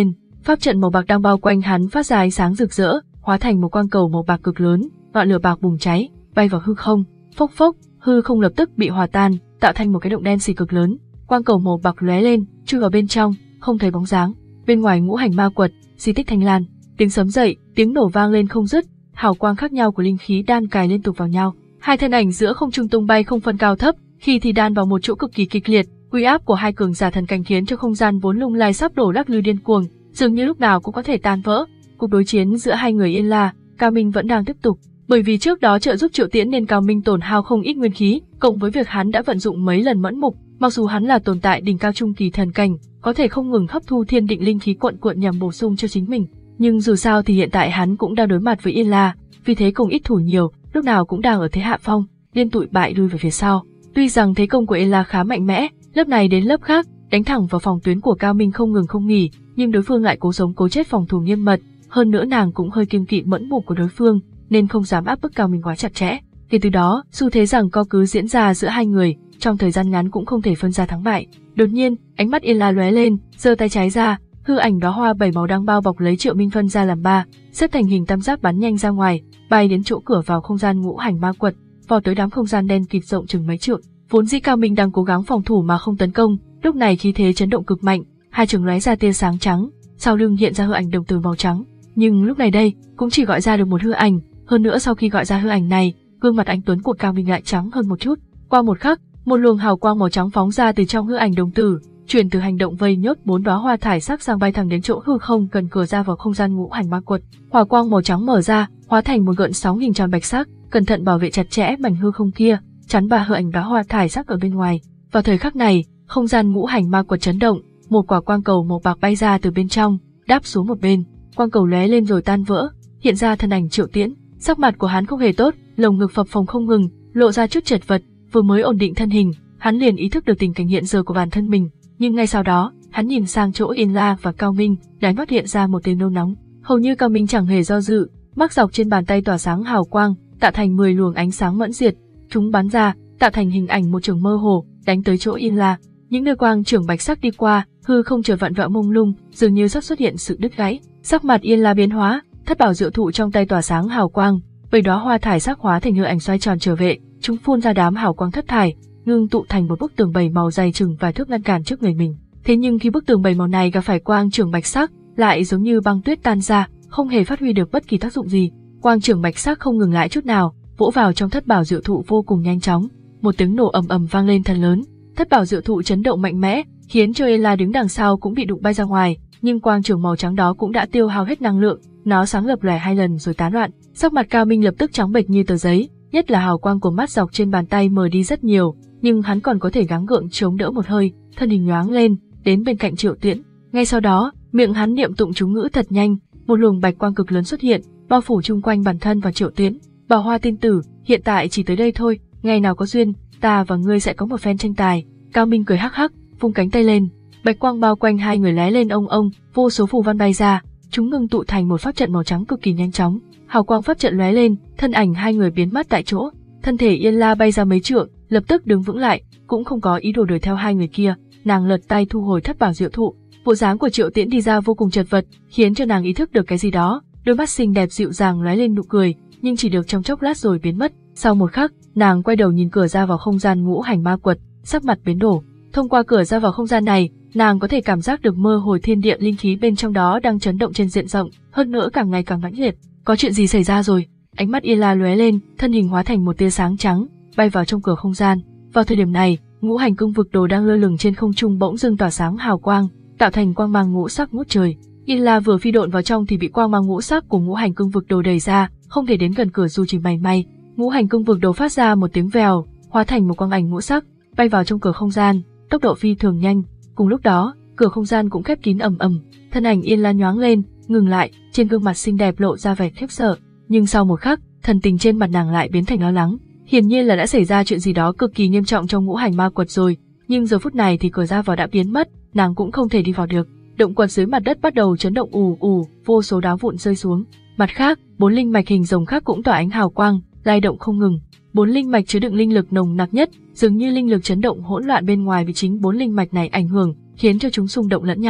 S1: Pháp trận màu bạc đang bao quanh hắn phát ra ánh sáng rực rỡ, hóa thành một quang cầu màu bạc cực lớn, ngọn lửa bạc bùng cháy, bay vào hư không. Phốc phốc, hư không lập tức bị hòa tan, tạo thành một cái động đen xì cực lớn. Quang cầu màu bạc lóe lên, chui vào bên trong, không thấy bóng dáng. Bên ngoài ngũ hành ma quật, di tích Thanh Lan, tiếng sấm dậy, tiếng nổ vang lên không dứt, hào quang khác nhau của linh khí đan cài liên tục vào nhau. Hai thân ảnh giữa không trung tung bay không phân cao thấp, khi thì đan vào một chỗ cực kỳ kịch liệt. Uy áp của hai cường giả thần cảnh khiến cho không gian vốn lung lay sắp đổ lắc lư điên cuồng, dường như lúc nào cũng có thể tan vỡ. Cuộc đối chiến giữa hai người yên la, Cao Minh vẫn đang tiếp tục. Bởi vì trước đó trợ giúp Triệu Tiễn nên Cao Minh tổn hao không ít nguyên khí, cộng với việc hắn đã vận dụng mấy lần mẫn mục, mặc dù hắn là tồn tại đỉnh cao trung kỳ thần cảnh, có thể không ngừng hấp thu thiên định linh khí cuộn cuộn nhằm bổ sung cho chính mình, nhưng dù sao thì hiện tại hắn cũng đang đối mặt với Yên La, vì thế công ít thủ nhiều, lúc nào cũng đang ở thế hạ phong, liên tụi bại lui về phía sau. Tuy rằng thế công của Yên La khá mạnh mẽ, lớp này đến lớp khác, đánh thẳng vào phòng tuyến của Cao Minh không ngừng không nghỉ, nhưng đối phương lại cố sống cố chết phòng thủ nghiêm mật, hơn nữa nàng cũng hơi kiêng kỵ mẫn mục của đối phương, nên không dám áp bức Cao Minh quá chặt chẽ. Kể từ đó, xu thế rằng co cứ diễn ra giữa hai người, trong thời gian ngắn cũng không thể phân ra thắng bại. Đột nhiên, ánh mắt Yên La lóe lên, giơ tay trái ra, hư ảnh đóa hoa bảy màu đang bao bọc lấy Triệu Minh phân ra làm ba, xếp thành hình tam giác bắn nhanh ra ngoài, bay đến chỗ cửa vào không gian ngũ hành ma quật, vào tới đám không gian đen kịt rộng chừng mấy trượng. Vốn dĩ Cao Minh đang cố gắng phòng thủ mà không tấn công, lúc này khí thế chấn động cực mạnh, hai trường lóe ra tia sáng trắng, sau lưng hiện ra hư ảnh đồng tử màu trắng. Nhưng lúc này đây, cũng chỉ gọi ra được một hư ảnh, hơn nữa sau khi gọi ra hư ảnh này, gương mặt anh tuấn của Cao Minh lại trắng hơn một chút. Qua một khắc, một luồng hào quang màu trắng phóng ra từ trong hư ảnh đồng tử, chuyển từ hành động vây nhốt bốn đóa hoa thải sắc sang bay thẳng đến chỗ hư không gần cửa ra vào không gian ngũ hành ma quật. Hỏa quang màu trắng mở ra, hóa thành một gợn sóng hình tròn bạch sắc, cẩn thận bảo vệ chặt chẽ mảnh hư không kia, chắn ba hư ảnh đóa hoa thải sắc ở bên ngoài. Vào thời khắc này, không gian ngũ hành ma quật chấn động, một quả quang cầu màu bạc bay ra từ bên trong, đáp xuống một bên. Quang cầu lóe lên rồi tan vỡ, hiện ra thân ảnh Triệu Tiễn. Sắc mặt của hắn không hề tốt, lồng ngực phập phồng không ngừng, lộ ra chút chật vật. Vừa mới ổn định thân hình, hắn liền ý thức được tình cảnh hiện giờ của bản thân mình, nhưng ngay sau đó, hắn nhìn sang chỗ Yên La và Cao Minh, đáy mắt hiện ra một tia nôn nóng. Hầu như Cao Minh chẳng hề do dự, mắc dọc trên bàn tay tỏa sáng hào quang, tạo thành mười luồng ánh sáng mẫn diệt, chúng bắn ra, tạo thành hình ảnh một trường mơ hồ, đánh tới chỗ Yên La. Những nơi quang trường bạch sắc đi qua, hư không chợt vặn vẹo mông lung, dường như sắp xuất hiện sự đứt gãy. Sắc mặt Yên La biến hóa, thất bảo diệu thụ trong tay tỏa sáng hào quang, bảy đóa hoa thải sắc hóa thành hư ảnh xoay tròn trở về, chúng phun ra đám hào quang thất thải, ngưng tụ thành một bức tường bảy màu dày chừng vài thước ngăn cản trước người mình. Thế nhưng khi bức tường bảy màu này gặp phải quang trường bạch sắc, lại giống như băng tuyết tan ra, không hề phát huy được bất kỳ tác dụng gì. Quang trường bạch sắc không ngừng lại chút nào, vỗ vào trong thất bảo diệu thụ vô cùng nhanh chóng. Một tiếng nổ ầm ầm vang lên thật lớn, thất bảo diệu thụ chấn động mạnh mẽ, khiến cho Ela đứng đằng sau cũng bị đụng bay ra ngoài. Nhưng quang trường màu trắng đó cũng đã tiêu hao hết năng lượng, nó sáng lập lòe hai lần rồi tán loạn. Sắc mặt Cao Minh lập tức trắng bệch như tờ giấy, nhất là hào quang của mắt dọc trên bàn tay mờ đi rất nhiều, nhưng hắn còn có thể gắng gượng chống đỡ một hơi, thân hình nhoáng lên, đến bên cạnh Triệu Tiễn. Ngay sau đó, miệng hắn niệm tụng chú ngữ thật nhanh, một luồng bạch quang cực lớn xuất hiện, bao phủ chung quanh bản thân và Triệu Tiễn. Bảo Hoa tiên tử, hiện tại chỉ tới đây thôi, ngày nào có duyên, ta và ngươi sẽ có một phen tranh tài. Cao Minh cười hắc hắc, vung cánh tay lên, bạch quang bao quanh hai người lóe lên ông ông, vô số phù văn bay ra, chúng ngưng tụ thành một pháp trận màu trắng cực kỳ nhanh chóng. Hào quang pháp trận lóe lên, thân ảnh hai người biến mất tại chỗ. Thân thể Yên La bay ra mấy trượng, lập tức đứng vững lại, cũng không có ý đồ đuổi theo hai người kia. Nàng lật tay thu hồi thất bảo diệu thụ. Bộ dáng của Triệu Tiễn đi ra vô cùng chật vật, khiến cho nàng ý thức được cái gì đó. Đôi mắt xinh đẹp dịu dàng lóe lên nụ cười, nhưng chỉ được trong chốc lát rồi biến mất. Sau một khắc, nàng quay đầu nhìn cửa ra vào không gian ngũ hành ma quật, sắc mặt biến đổi. Thông qua cửa ra vào không gian này, nàng có thể cảm giác được mơ hồ thiên địa linh khí bên trong đó đang chấn động trên diện rộng, hơn nữa càng ngày càng mãnh liệt. Có chuyện gì xảy ra rồi? Ánh mắt Yên La lóe lên, thân hình hóa thành một tia sáng trắng, bay vào trong cửa không gian. Vào thời điểm này, ngũ hành cương vực đồ đang lơ lửng trên không trung bỗng dưng tỏa sáng hào quang, tạo thành quang mang ngũ sắc ngút trời. Yên La vừa phi độn vào trong thì bị quang mang ngũ sắc của ngũ hành cương vực đồ đẩy ra, không thể đến gần cửa dù chỉ mảy may. Ngũ hành cương vực đồ phát ra một tiếng vèo, hóa thành một quang ảnh ngũ sắc, bay vào trong cửa không gian, tốc độ phi thường nhanh. Cùng lúc đó, cửa không gian cũng khép kín ầm ầm, thân ảnh Yên La nhoáng lên, ngừng lại, trên gương mặt xinh đẹp lộ ra vẻ khiếp sợ, nhưng sau một khắc, thần tình trên mặt nàng lại biến thành lo lắng. Hiển nhiên là đã xảy ra chuyện gì đó cực kỳ nghiêm trọng trong ngũ hành ma quật rồi, nhưng giờ phút này thì cửa ra vào đã biến mất, nàng cũng không thể đi vào được. Động quật dưới mặt đất bắt đầu chấn động ù ù, vô số đá vụn rơi xuống. Mặt khác, bốn linh mạch hình rồng khác cũng tỏa ánh hào quang, lay động không ngừng. Bốn linh mạch chứa đựng linh lực nồng nặc nhất, dường như linh lực chấn động hỗn loạn bên ngoài bị chính bốn linh mạch này ảnh hưởng, khiến cho chúng xung động lẫn nhau.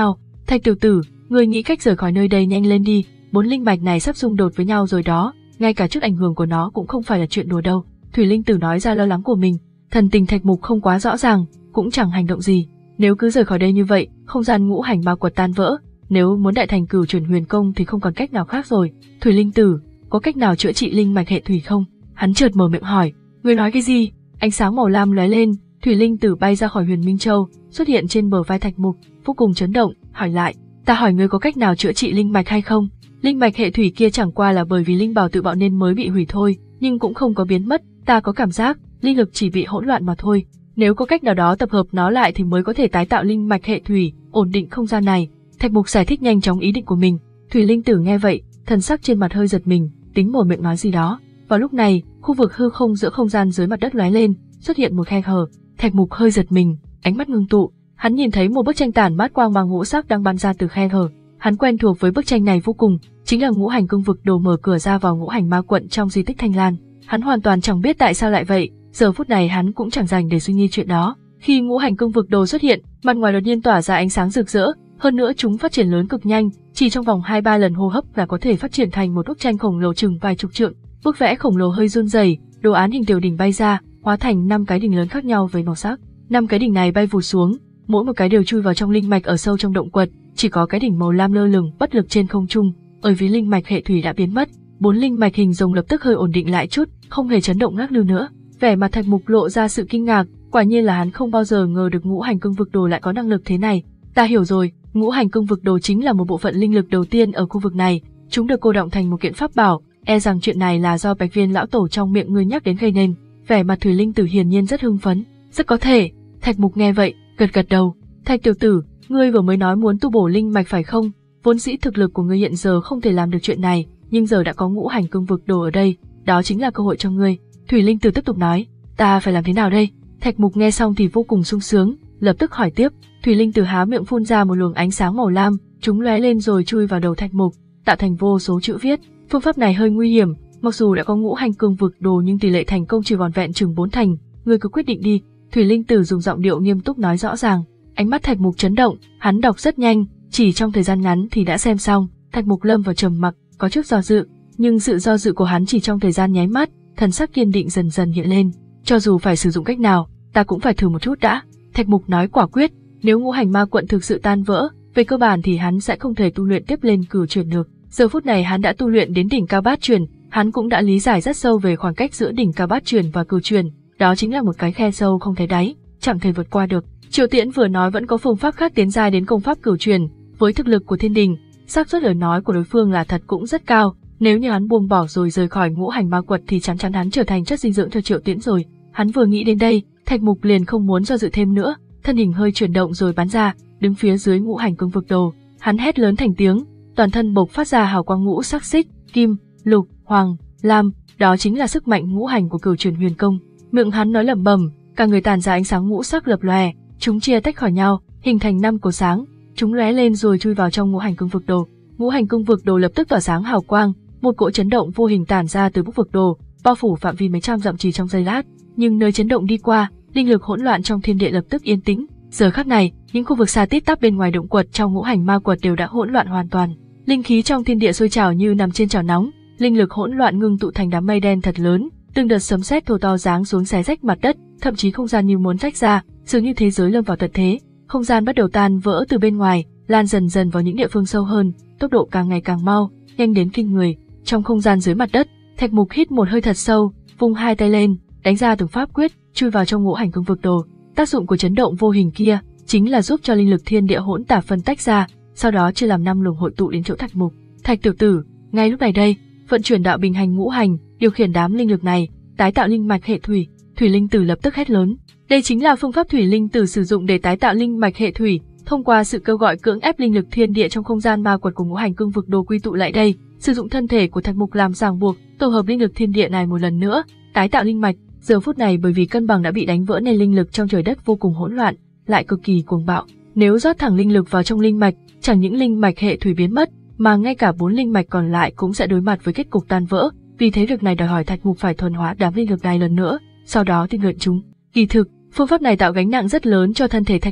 S1: Thạch tiểu tử, ngươi nghĩ cách rời khỏi nơi đây nhanh lên đi, bốn linh mạch này sắp xung đột với nhau rồi đó, ngay cả trước ảnh hưởng của nó cũng không phải là chuyện đùa đâu. Thủy linh tử nói ra lo lắng của mình. Thần tình Thạch Mục không quá rõ ràng, cũng chẳng hành động gì. Nếu cứ rời khỏi đây như vậy, không gian ngũ hành ma quật tan vỡ, nếu muốn đại thành cửu chuyển huyền công thì không còn cách nào khác rồi. Thủy linh tử, có cách nào chữa trị linh mạch hệ thủy không? Hắn chợt mở miệng hỏi. Ngươi nói cái gì? Ánh sáng màu lam lóe lên, Thủy linh tử bay ra khỏi Huyền Minh Châu, xuất hiện trên bờ vai Thạch Mục, vô cùng chấn động, hỏi lại, ta hỏi ngươi có cách nào chữa trị linh mạch hay không? Linh mạch hệ thủy kia chẳng qua là bởi vì linh bảo tự bạo nên mới bị hủy thôi, nhưng cũng không có biến mất, ta có cảm giác linh lực chỉ bị hỗn loạn mà thôi. Nếu có cách nào đó tập hợp nó lại thì mới có thể tái tạo linh mạch hệ thủy, ổn định không gian này. Thạch Mục giải thích nhanh chóng ý định của mình. Thủy linh tử nghe vậy, thần sắc trên mặt hơi giật mình, tính mở miệng nói gì đó. Vào lúc này, khu vực hư không giữa không gian dưới mặt đất lóe lên, xuất hiện một khe hở. Thạch Mục hơi giật mình, ánh mắt ngưng tụ, hắn nhìn thấy một bức tranh tản mát quang mang ngũ sắc đang bắn ra từ khe hở. Hắn quen thuộc với bức tranh này vô cùng, chính là ngũ hành cương vực đồ mở cửa ra vào ngũ hành ma quận trong di tích Thanh Lan. Hắn hoàn toàn chẳng biết tại sao lại vậy, giờ phút này hắn cũng chẳng dành để suy nghĩ chuyện đó. Khi ngũ hành cương vực đồ xuất hiện, mặt ngoài đột nhiên tỏa ra ánh sáng rực rỡ, hơn nữa chúng phát triển lớn cực nhanh, chỉ trong vòng hai ba lần hô hấp là có thể phát triển thành một bức tranh khổng lồ chừng vài chục trượng. Bức vẽ khổng lồ hơi run rẩy, đồ án hình tiểu đỉnh bay ra, hóa thành năm cái đỉnh lớn khác nhau với màu sắc. Năm cái đỉnh này bay vụt xuống, mỗi một cái đều chui vào trong linh mạch ở sâu trong động quật, chỉ có cái đỉnh màu lam lơ lửng bất lực trên không trung, bởi vì linh mạch hệ thủy đã biến mất. Bốn linh mạch hình rồng lập tức hơi ổn định lại chút, không hề chấn động lắc lư nữa. Vẻ mặt Thạch Mục lộ ra sự kinh ngạc, quả nhiên là hắn không bao giờ ngờ được ngũ hành cương vực đồ lại có năng lực thế này. Ta hiểu rồi, ngũ hành cương vực đồ chính là một bộ phận linh lực đầu tiên ở khu vực này, chúng được cô đọng thành một kiện pháp bảo, e rằng chuyện này là do Bạch Viên lão tổ trong miệng ngươi nhắc đến gây nên. Vẻ mặt Thủy linh tử hiển nhiên rất hưng phấn. Rất có thể. Thạch Mục nghe vậy, gật gật đầu. Thạch tiểu tử, ngươi vừa mới nói muốn tu bổ linh mạch phải không? Vốn dĩ thực lực của ngươi hiện giờ không thể làm được chuyện này, nhưng giờ đã có ngũ hành cương vực đồ ở đây, đó chính là cơ hội cho ngươi. Thủy linh tử tiếp tục nói, ta phải làm thế nào đây? Thạch Mục nghe xong thì vô cùng sung sướng, lập tức hỏi tiếp. Thủy linh tử há miệng phun ra một luồng ánh sáng màu lam, chúng lóe lên rồi chui vào đầu Thạch Mục, tạo thành vô số chữ viết. Phương pháp này hơi nguy hiểm, mặc dù đã có ngũ hành cương vực đồ nhưng tỷ lệ thành công chỉ vỏn vẹn chừng bốn thành, ngươi cứ quyết định đi. Thủy linh tử dùng giọng điệu nghiêm túc nói rõ ràng. Ánh mắt Thạch Mục chấn động, hắn đọc rất nhanh, chỉ trong thời gian ngắn thì đã xem xong. Thạch Mục lâm vào trầm mặc, có chút do dự, nhưng sự do dự của hắn chỉ trong thời gian nháy mắt, thần sắc kiên định dần dần hiện lên. Cho dù phải sử dụng cách nào, ta cũng phải thử một chút đã. Thạch Mục nói quả quyết, nếu ngũ hành ma quận thực sự tan vỡ, về cơ bản thì hắn sẽ không thể tu luyện tiếp lên cửu chuyển được. Giờ phút này hắn đã tu luyện đến đỉnh cao bát chuyển, hắn cũng đã lý giải rất sâu về khoảng cách giữa đỉnh cao bát chuyển và cửu chuyển, đó chính là một cái khe sâu không thấy đáy, chẳng thể vượt qua được. Triệu Tiễn vừa nói vẫn có phương pháp khác tiến giai đến công pháp cửu chuyển, với thực lực của Thiên Đình, xác suất lời nói của đối phương là thật cũng rất cao. Nếu như hắn buông bỏ rồi rời khỏi ngũ hành ma quật thì chắn chắn hắn trở thành chất dinh dưỡng cho Triệu Tiễn rồi. Hắn vừa nghĩ đến đây, Thạch Mục liền không muốn do dự thêm nữa, thân hình hơi chuyển động rồi bắn ra, đứng phía dưới ngũ hành cương vực đồ. Hắn hét lớn thành tiếng, toàn thân bộc phát ra hào quang ngũ sắc xích, kim, lục, hoàng, lam, đó chính là sức mạnh ngũ hành của cửu chuyển huyền công. Miệng hắn nói lẩm bẩm, cả người tản ra ánh sáng ngũ sắc lập lòe, chúng chia tách khỏi nhau, hình thành năm cột sáng, chúng lóe lên rồi chui vào trong ngũ hành cương vực đồ. Ngũ hành cương vực đồ lập tức tỏa sáng hào quang, một cỗ chấn động vô hình tản ra từ bức vực đồ, bao phủ phạm vi mấy trăm dặm chỉ trong giây lát. Nhưng nơi chấn động đi qua, linh lực hỗn loạn trong thiên địa lập tức yên tĩnh. Giờ khắc này, những khu vực xa tít tắp bên ngoài động quật trong ngũ hành ma quật đều đã hỗn loạn hoàn toàn. Linh khí trong thiên địa sôi trào như nằm trên chảo nóng, linh lực hỗn loạn ngưng tụ thành đám mây đen thật lớn, từng đợt sấm sét thô to giáng xuống xé rách mặt đất, thậm chí không gian như muốn rách ra, dường như thế giới lâm vào tận thế. Không gian bắt đầu tan vỡ từ bên ngoài, lan dần dần vào những địa phương sâu hơn, tốc độ càng ngày càng mau, nhanh đến kinh người. Trong không gian dưới mặt đất, Thạch Mục hít một hơi thật sâu, vung hai tay lên, đánh ra từng pháp quyết, chui vào trong ngũ hành cương vực đồ. Tác dụng của chấn động vô hình kia chính là giúp cho linh lực thiên địa hỗn tạp phân tách ra, sau đó chia làm năm luồng hội tụ đến chỗ Thạch Mục. Thạch tiểu tử, ngay lúc này đây, vận chuyển đạo bình hành ngũ hành, điều khiển đám linh lực này, tái tạo linh mạch hệ thủy. Thủy linh tử lập tức hét lớn. Đây chính là phương pháp Thủy linh tử sử dụng để tái tạo linh mạch hệ thủy, thông qua sự kêu gọi cưỡng ép linh lực thiên địa trong không gian ma quật của ngũ hành cương vực đồ quy tụ lại đây, sử dụng thân thể của Thạch Mục làm ràng buộc, tổ hợp linh lực thiên địa này một lần nữa, tái tạo linh mạch. Giờ phút này bởi vì cân bằng đã bị đánh vỡ nên linh lực trong trời đất vô cùng hỗn loạn, lại cực kỳ cuồng bạo. Nếu rót thẳng linh lực vào trong linh mạch, chẳng những linh mạch hệ thủy biến mất, mà ngay cả bốn linh mạch còn lại cũng sẽ đối mặt với kết cục tan vỡ. Vì thế việc này đòi hỏi Thạch Mục phải thuần hóa đám linh lực này lần nữa, sau đó tinh luyện chúng. Kỳ thực, phương pháp này tạo gánh nặng rất lớn cho thân thể Thạch Mục,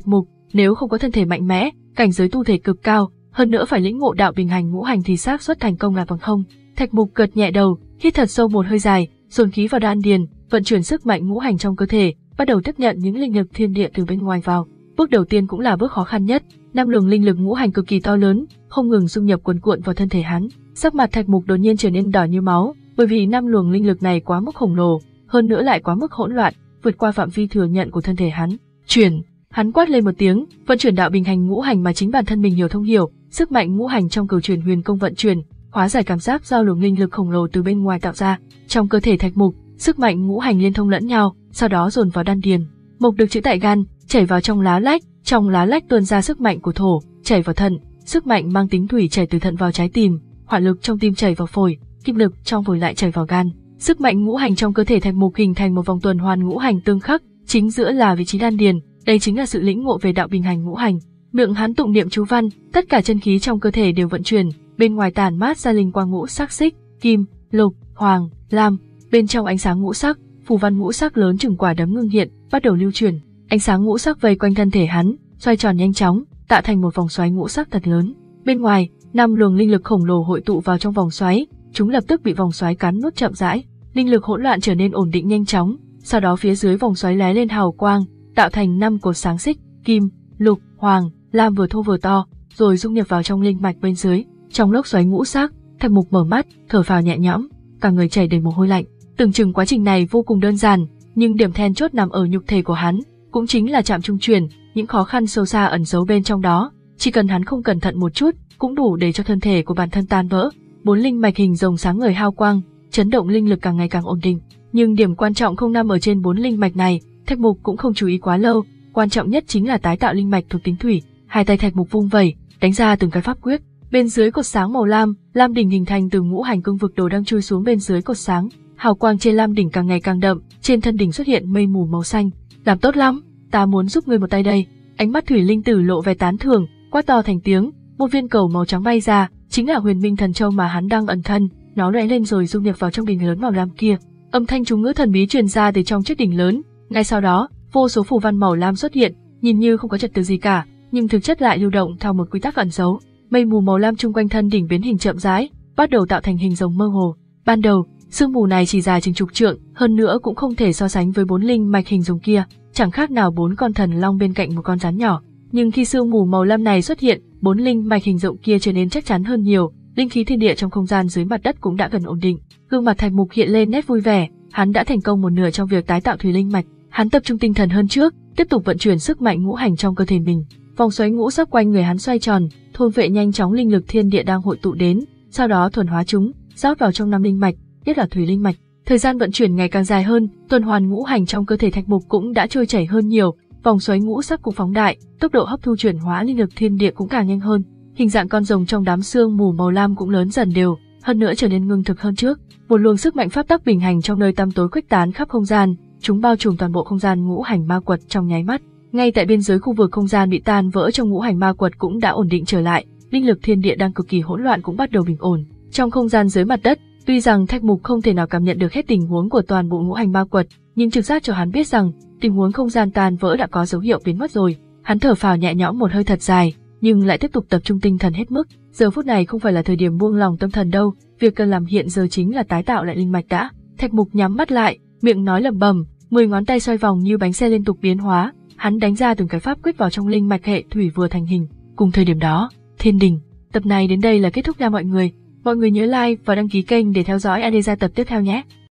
S1: nếu không có thân thể mạnh mẽ, cảnh giới tu thể cực cao, hơn nữa phải lĩnh ngộ đạo bình hành ngũ hành thì xác suất thành công là bằng không. Thạch Mục gật nhẹ đầu, hít thật sâu một hơi dài, dồn khí vào đan điền, vận chuyển sức mạnh ngũ hành trong cơ thể, bắt đầu tiếp nhận những linh lực thiên địa từ bên ngoài vào. Bước đầu tiên cũng là bước khó khăn nhất, năm luồng linh lực ngũ hành cực kỳ to lớn, không ngừng dung nhập cuồn cuộn vào thân thể hắn. Sắc mặt Thạch Mục đột nhiên trở nên đỏ như máu, bởi vì năm luồng linh lực này quá mức khổng lồ, hơn nữa lại quá mức hỗn loạn, vượt qua phạm vi thừa nhận của thân thể hắn. Chuyển, hắn quát lên một tiếng, vận chuyển đạo bình hành ngũ hành mà chính bản thân mình hiểu thông hiểu, sức mạnh ngũ hành trong cửu chuyển huyền công vận chuyển, hóa giải cảm giác do luồng linh lực khổng lồ từ bên ngoài tạo ra. Trong cơ thể Thạch Mục, sức mạnh ngũ hành liên thông lẫn nhau, sau đó dồn vào đan điền. Mộc được chữ tại gan, chảy vào trong lá lách, trong lá lách tuôn ra sức mạnh của thổ, chảy vào thận, sức mạnh mang tính thủy chảy từ thận vào trái tim, hỏa lực trong tim chảy vào phổi, kim lực trong phổi lại chảy vào gan. Sức mạnh ngũ hành trong cơ thể Thạch Mục hình thành một vòng tuần hoàn ngũ hành tương khắc, chính giữa là vị trí đan điền, đây chính là sự lĩnh ngộ về đạo bình hành ngũ hành. Miệng hắn tụng niệm chú văn, tất cả chân khí trong cơ thể đều vận chuyển, bên ngoài tản mát ra linh quang ngũ sắc xích, kim, lục, hoàng, lam, bên trong ánh sáng ngũ sắc, phù văn ngũ sắc lớn chừng quả đấm ngưng hiện, bắt đầu lưu chuyển. Ánh sáng ngũ sắc vây quanh thân thể hắn, xoay tròn nhanh chóng, tạo thành một vòng xoáy ngũ sắc thật lớn. Bên ngoài, năm luồng linh lực khổng lồ hội tụ vào trong vòng xoáy, chúng lập tức bị vòng xoáy cắn nuốt chậm rãi. Linh lực hỗn loạn trở nên ổn định nhanh chóng, sau đó phía dưới vòng xoáy lóe lên hào quang, tạo thành năm cột sáng xích, kim, lục, hoàng, lam vừa thô vừa to, rồi dung nhập vào trong linh mạch bên dưới. Trong lốc xoáy ngũ sắc, Thạch Mục mở mắt, thở phào nhẹ nhõm, cả người chảy đầy mồ hôi lạnh. Tưởng chừng quá trình này vô cùng đơn giản, nhưng điểm then chốt nằm ở nhục thể của hắn, cũng chính là chạm trung truyền, những khó khăn sâu xa ẩn giấu bên trong đó, chỉ cần hắn không cẩn thận một chút, cũng đủ để cho thân thể của bản thân tan vỡ. Bốn linh mạch hình rồng sáng ngời hào quang, chấn động linh lực càng ngày càng ổn định, nhưng điểm quan trọng không nằm ở trên bốn linh mạch này, Thạch Mục cũng không chú ý quá lâu, quan trọng nhất chính là tái tạo linh mạch thuộc tính thủy. Hai tay Thạch Mục vung vẩy, đánh ra từng cái pháp quyết. Bên dưới cột sáng màu lam, lam đỉnh hình thành từ ngũ hành cương vực đồ đang chui xuống bên dưới cột sáng, hào quang trên lam đỉnh càng ngày càng đậm, trên thân đỉnh xuất hiện mây mù màu xanh. Làm tốt lắm, ta muốn giúp ngươi một tay đây. Ánh mắt Thủy Linh Tử lộ vẻ tán thưởng, quát to thành tiếng, một viên cầu màu trắng bay ra, chính là Huyền Minh Thần Châu mà hắn đang ẩn thân, nó lóe lên rồi dung nhập vào trong đỉnh lớn màu lam kia. Âm thanh chú ngữ thần bí truyền ra từ trong chiếc đỉnh lớn, ngay sau đó, vô số phù văn màu lam xuất hiện, nhìn như không có trật tự gì cả, nhưng thực chất lại lưu động theo một quy tắc ẩn giấu. Mây mù màu lam chung quanh thân đỉnh biến hình chậm rãi, bắt đầu tạo thành hình rồng mơ hồ. Ban đầu, sương mù này chỉ dài chừng chục trượng, hơn nữa cũng không thể so sánh với bốn linh mạch hình rồng kia, chẳng khác nào bốn con thần long bên cạnh một con rắn nhỏ. Nhưng khi sương mù màu lam này xuất hiện, bốn linh mạch hình rộng kia trở nên chắc chắn hơn nhiều, linh khí thiên địa trong không gian dưới mặt đất cũng đã gần ổn định. Gương mặt Thạch Mục hiện lên nét vui vẻ, hắn đã thành công một nửa trong việc tái tạo thủy linh mạch. Hắn tập trung tinh thần hơn trước, tiếp tục vận chuyển sức mạnh ngũ hành trong cơ thể mình. Vòng xoáy ngũ sắc quanh người hắn xoay tròn, thôn vệ nhanh chóng linh lực thiên địa đang hội tụ đến, sau đó thuần hóa chúng, rót vào trong năm linh mạch, nhất là thủy linh mạch. Thời gian vận chuyển ngày càng dài hơn, tuần hoàn ngũ hành trong cơ thể Thạch Mục cũng đã trôi chảy hơn nhiều, vòng xoáy ngũ sắc cũng phóng đại, tốc độ hấp thu chuyển hóa linh lực thiên địa cũng càng nhanh hơn. Hình dạng con rồng trong đám sương mù màu lam cũng lớn dần đều, hơn nữa trở nên ngưng thực hơn trước. Một luồng sức mạnh pháp tắc bình hành trong nơi tăm tối khuếch tán khắp không gian, chúng bao trùm toàn bộ không gian ngũ hành ma quật trong nháy mắt. Ngay tại biên giới khu vực không gian bị tan vỡ trong ngũ hành ma quật cũng đã ổn định trở lại, linh lực thiên địa đang cực kỳ hỗn loạn cũng bắt đầu bình ổn. Trong không gian dưới mặt đất, tuy rằng Thạch Mục không thể nào cảm nhận được hết tình huống của toàn bộ ngũ hành ma quật, nhưng trực giác cho hắn biết rằng tình huống không gian tan vỡ đã có dấu hiệu biến mất rồi. Hắn thở phào nhẹ nhõm một hơi thật dài, nhưng lại tiếp tục tập trung tinh thần hết mức. Giờ phút này không phải là thời điểm buông lòng tâm thần đâu, việc cần làm hiện giờ chính là tái tạo lại linh mạch đã. Thạch Mục nhắm mắt lại, miệng nói lẩm bẩm, mười ngón tay xoay vòng như bánh xe liên tục biến hóa, hắn đánh ra từng cái pháp quyết vào trong linh mạch hệ thủy vừa thành hình. Cùng thời điểm đó, Thiên Đình. Tập này đến đây là kết thúc nha mọi người. Mọi người nhớ like và đăng ký kênh để theo dõi a đê gia tập tiếp theo nhé.